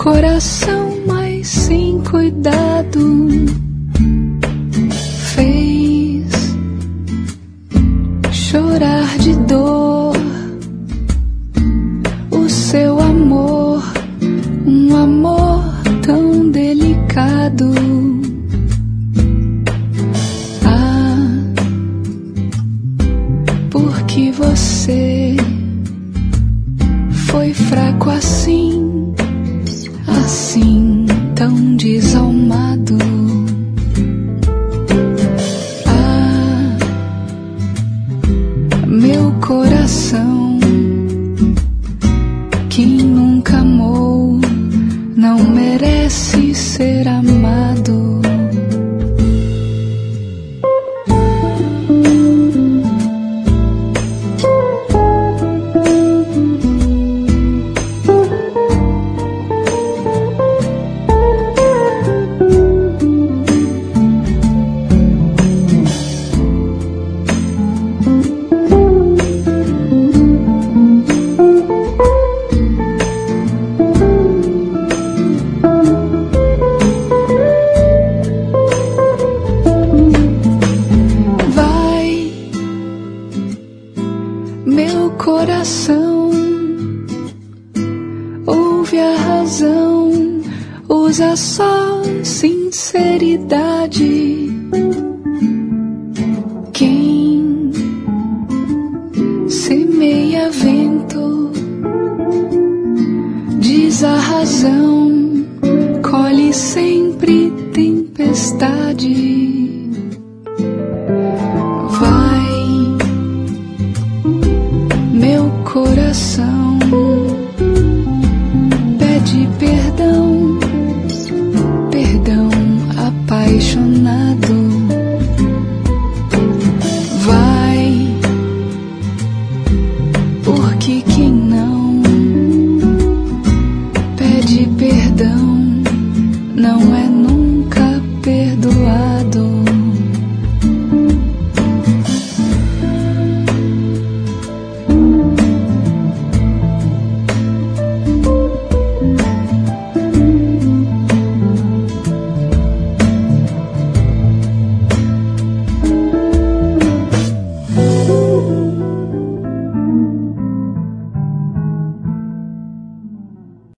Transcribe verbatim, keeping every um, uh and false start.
coração, mas sem cuidado, fez chorar de dor o seu amor, um amor tão delicado. Ah, porque você foi fraco assim, assim, tão desalmado. Ah, meu coração, quem nunca amou não merece ser amado. Meu coração, ouve a razão, usa só sinceridade. Quem semeia vento, diz a razão, colhe sempre tempestade. Vai, meu coração, pede perdão, perdão apaixonado. Vai, porque quem não pede perdão não é nunca perdoado.